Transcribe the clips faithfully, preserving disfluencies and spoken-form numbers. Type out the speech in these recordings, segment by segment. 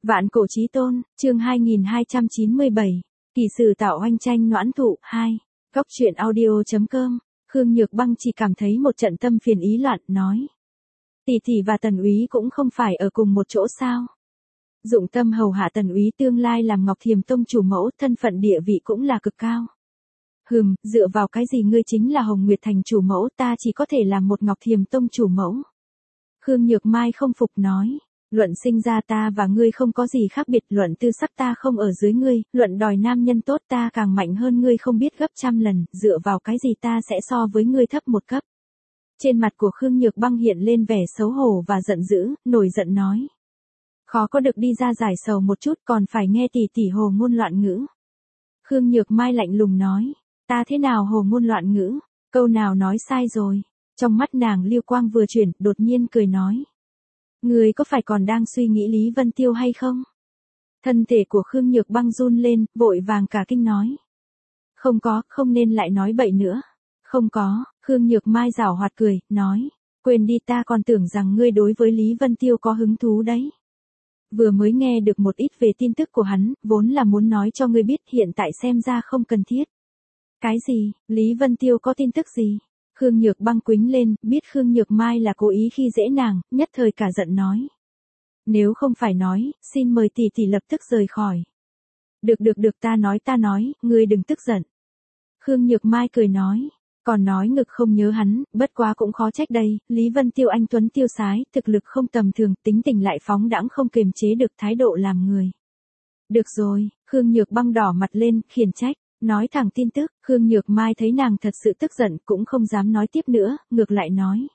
Vạn cổ chí tôn, chương hai nghìn hai trăm chín mươi bảy, kỳ sử tạo oanh tranh noãn thụ, hai. Góc truyện audio.com, Khương Nhược Băng chỉ cảm thấy một trận tâm phiền ý loạn, nói. Tỷ tỷ và Tần úy cũng không phải ở cùng một chỗ sao? Dụng tâm hầu hạ Tần úy tương lai làm Ngọc Thiềm Tông chủ mẫu, thân phận địa vị cũng là cực cao. Hừm, dựa vào cái gì ngươi chính là Hồng Nguyệt Thành chủ mẫu, ta chỉ có thể làm một Ngọc Thiềm Tông chủ mẫu. Khương Nhược Mai không phục nói. Luận sinh ra ta và ngươi không có gì khác biệt, luận tư sắc ta không ở dưới ngươi, luận đòi nam nhân tốt ta càng mạnh hơn ngươi không biết gấp trăm lần, dựa vào cái gì ta sẽ so với ngươi thấp một cấp. Trên mặt của Khương Nhược Băng hiện lên vẻ xấu hổ và giận dữ, nổi giận nói. Khó có được đi ra giải sầu một chút còn phải nghe tỷ tỷ hồ ngôn loạn ngữ. Khương Nhược Mai lạnh lùng nói, ta thế nào hồ ngôn loạn ngữ, câu nào nói sai rồi. Trong mắt nàng lưu quang vừa chuyển, đột nhiên cười nói. Người có phải còn đang suy nghĩ Lý Vân Tiêu hay không? Thân thể của Khương Nhược Băng run lên, vội vàng cả kinh nói. Không có, không nên lại nói bậy nữa. Không có, Khương Nhược Mai giảo hoạt cười, nói. Quên đi, ta còn tưởng rằng ngươi đối với Lý Vân Tiêu có hứng thú đấy. Vừa mới nghe được một ít về tin tức của hắn, vốn là muốn nói cho ngươi biết, hiện tại xem ra không cần thiết. Cái gì, Lý Vân Tiêu có tin tức gì? Khương Nhược Băng quính lên, biết Khương Nhược Mai là cố ý khi dễ nàng, nhất thời cả giận nói. Nếu không phải nói, xin mời tỷ tỷ lập tức rời khỏi. Được được được, ta nói ta nói, ngươi đừng tức giận. Khương Nhược Mai cười nói, còn nói ngực không nhớ hắn, bất quá cũng khó trách đây, Lý Vân Tiêu anh tuấn tiêu sái, thực lực không tầm thường, tính tình lại phóng đãng không kiềm chế được thái độ làm người. Được rồi, Khương Nhược Băng đỏ mặt lên, khiển trách. Nói thẳng tin tức, Khương Nhược Mai thấy nàng thật sự tức giận cũng không dám nói tiếp nữa, ngược lại nói.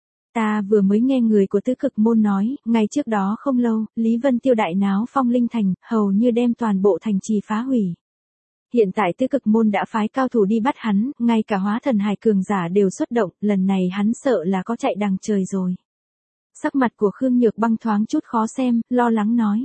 Ta vừa mới nghe người của Tứ Cực Môn nói, ngày trước đó không lâu, Lý Vân Tiêu đại náo Phong Linh Thành, hầu như đem toàn bộ thành trì phá hủy. Hiện tại Tứ Cực Môn đã phái cao thủ đi bắt hắn, ngay cả hóa thần hài cường giả đều xuất động, lần này hắn sợ là có chạy đằng trời rồi. Sắc mặt của Khương Nhược Băng thoáng chút khó xem, lo lắng nói.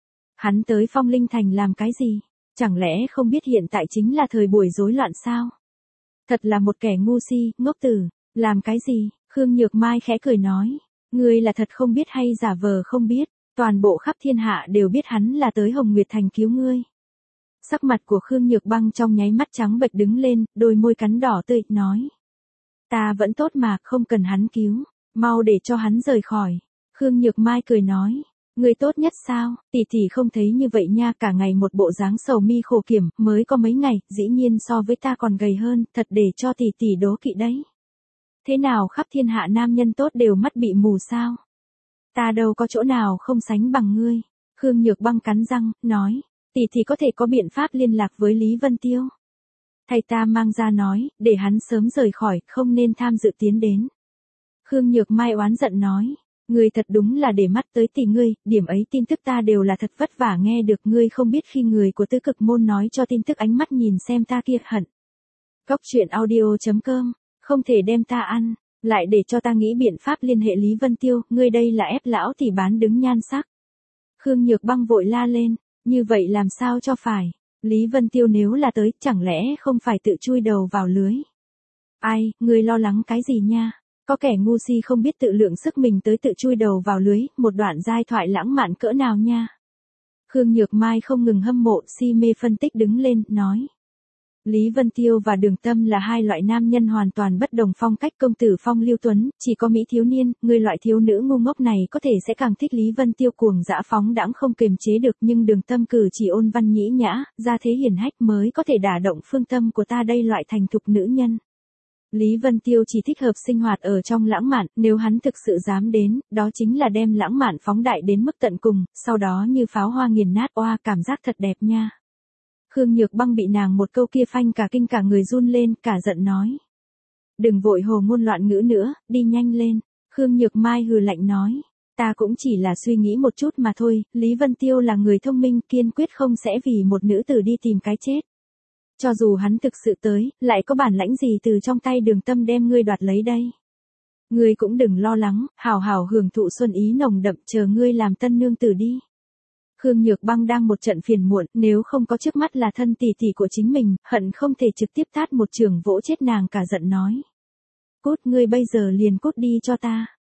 Hắn tới Phong Linh Thành làm cái gì? Chẳng lẽ không biết hiện tại chính là thời buổi rối loạn sao? Thật là một kẻ ngu si, ngốc tử, làm cái gì? Khương Nhược Mai khẽ cười nói, ngươi là thật không biết hay giả vờ không biết, toàn bộ khắp thiên hạ đều biết hắn là tới Hồng Nguyệt Thành cứu ngươi. Sắc mặt của Khương Nhược Băng trong nháy mắt trắng bệch đứng lên, đôi môi cắn đỏ tươi, nói. Ta vẫn tốt mà, không cần hắn cứu, mau để cho hắn rời khỏi. Khương Nhược Mai cười nói. Người tốt nhất sao, tỷ tỷ không thấy như vậy nha, cả ngày một bộ dáng sầu mi khổ kiểm, mới có mấy ngày, dĩ nhiên so với ta còn gầy hơn, thật để cho tỷ tỷ đố kỵ đấy. Thế nào khắp thiên hạ nam nhân tốt đều mắt bị mù sao? Ta đâu có chỗ nào không sánh bằng ngươi. Khương Nhược Băng cắn răng, nói, tỷ tỷ có thể có biện pháp liên lạc với Lý Vân Tiêu. Thầy ta mang ra nói, để hắn sớm rời khỏi, không nên tham dự tiến đến. Khương Nhược Mai oán giận nói. Ngươi thật đúng là để mắt tới tỷ ngươi, điểm ấy tin tức ta đều là thật vất vả nghe được, ngươi không biết khi người của Tứ Cực Môn nói cho tin tức ánh mắt nhìn xem ta kia hận. Góc truyện audio.com, không thể đem ta ăn, lại để cho ta nghĩ biện pháp liên hệ Lý Vân Tiêu, ngươi đây là ép lão tỷ bán đứng nhan sắc. Khương Nhược Băng vội la lên, như vậy làm sao cho phải, Lý Vân Tiêu nếu là tới, chẳng lẽ không phải tự chui đầu vào lưới. Ai, ngươi lo lắng cái gì nha? Có kẻ ngu si không biết tự lượng sức mình tới tự chui đầu vào lưới, một đoạn giai thoại lãng mạn cỡ nào nha. Khương Nhược Mai không ngừng hâm mộ, si mê phân tích đứng lên, nói. Lý Vân Tiêu và Đường Tâm là hai loại nam nhân hoàn toàn bất đồng phong cách, công tử Phong Lưu Tuấn, chỉ có Mỹ thiếu niên, người loại thiếu nữ ngu ngốc này có thể sẽ càng thích Lý Vân Tiêu cuồng dã phóng đãng không kiềm chế được, nhưng Đường Tâm cử chỉ ôn văn nhĩ nhã, ra thế hiển hách mới có thể đả động phương tâm của ta đây loại thành thục nữ nhân. Lý Vân Tiêu chỉ thích hợp sinh hoạt ở trong lãng mạn, nếu hắn thực sự dám đến, đó chính là đem lãng mạn phóng đại đến mức tận cùng, sau đó như pháo hoa nghiền nát, oa, cảm giác thật đẹp nha. Khương Nhược Băng bị nàng một câu kia phanh cả kinh, cả người run lên, cả giận nói. Đừng vội hồ ngôn loạn ngữ nữa, đi nhanh lên. Khương Nhược Mai hừ lạnh nói. Ta cũng chỉ là suy nghĩ một chút mà thôi, Lý Vân Tiêu là người thông minh, kiên quyết không sẽ vì một nữ tử đi tìm cái chết. Cho dù hắn thực sự tới, lại có bản lãnh gì từ trong tay Đường Tâm đem ngươi đoạt lấy đây. Ngươi cũng đừng lo lắng, hào hào hưởng thụ xuân ý nồng đậm, chờ ngươi làm tân nương tử đi. Khương Nhược Băng đang một trận phiền muộn, nếu không có trước mắt là thân tỷ tỷ của chính mình, hận không thể trực tiếp tát một trường vỗ chết nàng, cả giận nói. Cút, ngươi bây giờ liền cút đi cho ta.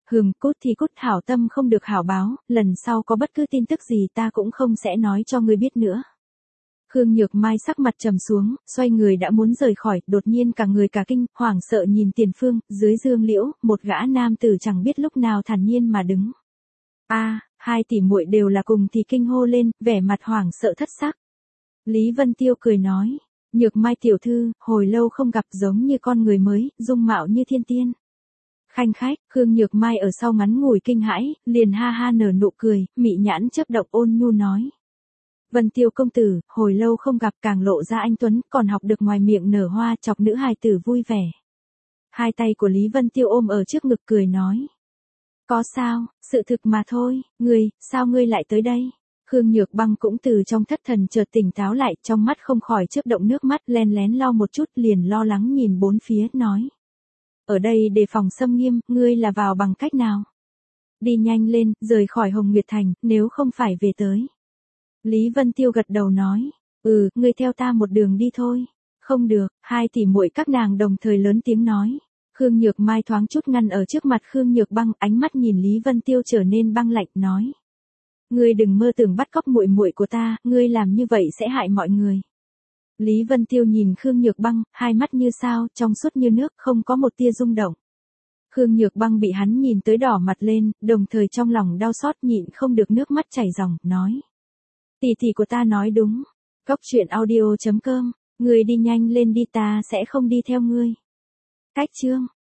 Hừm, cút thì cút, hảo tâm không được hảo báo, lần sau có bất cứ tin tức gì ta cũng không sẽ nói cho ngươi biết nữa. Khương Nhược Mai sắc mặt trầm xuống, xoay người đã muốn rời khỏi, đột nhiên cả người cả kinh, hoảng sợ nhìn tiền phương, dưới dương liễu, một gã nam tử chẳng biết lúc nào thản nhiên mà đứng. A, hai tỷ muội đều là cùng thì kinh hô lên, vẻ mặt hoảng sợ thất sắc. Lý Vân Tiêu cười nói, Nhược Mai tiểu thư, hồi lâu không gặp, giống như con người mới, dung mạo như thiên tiên. Khanh khách, Khương Nhược Mai ở sau ngắn ngủi kinh hãi, liền ha ha nở nụ cười, mị nhãn chớp động ôn nhu nói. Vân Tiêu công tử, hồi lâu không gặp, càng lộ ra anh tuấn, còn học được ngoài miệng nở hoa, chọc nữ hài tử vui vẻ. Hai tay của Lý Vân Tiêu ôm ở trước ngực cười nói. Có sao, sự thực mà thôi, ngươi, sao ngươi lại tới đây? Khương Nhược Băng cũng từ trong thất thần chợt tỉnh táo lại, trong mắt không khỏi chớp động nước mắt, len lén lau một chút, liền lo lắng nhìn bốn phía, nói. Ở đây đề phòng xâm nghiêm, ngươi là vào bằng cách nào? Đi nhanh lên, rời khỏi Hồng Nguyệt Thành, nếu không phải về tới. Lý Vân Tiêu gật đầu nói, ừ, ngươi theo ta một đường đi thôi. Không được, hai tỷ muội các nàng đồng thời lớn tiếng nói. Khương Nhược Mai thoáng chút ngăn ở trước mặt Khương Nhược Băng, ánh mắt nhìn Lý Vân Tiêu trở nên băng lạnh, nói. Ngươi đừng mơ tưởng bắt cóc muội muội của ta, ngươi làm như vậy sẽ hại mọi người. Lý Vân Tiêu nhìn Khương Nhược Băng, hai mắt như sao, trong suốt như nước, không có một tia rung động. Khương Nhược Băng bị hắn nhìn tới đỏ mặt lên, đồng thời trong lòng đau xót nhịn không được nước mắt chảy ròng, nói. Tỷ tỷ của ta nói đúng. Cốc truyện audio chấm com, ngươi đi nhanh lên đi, ta sẽ không đi theo ngươi. Cách chương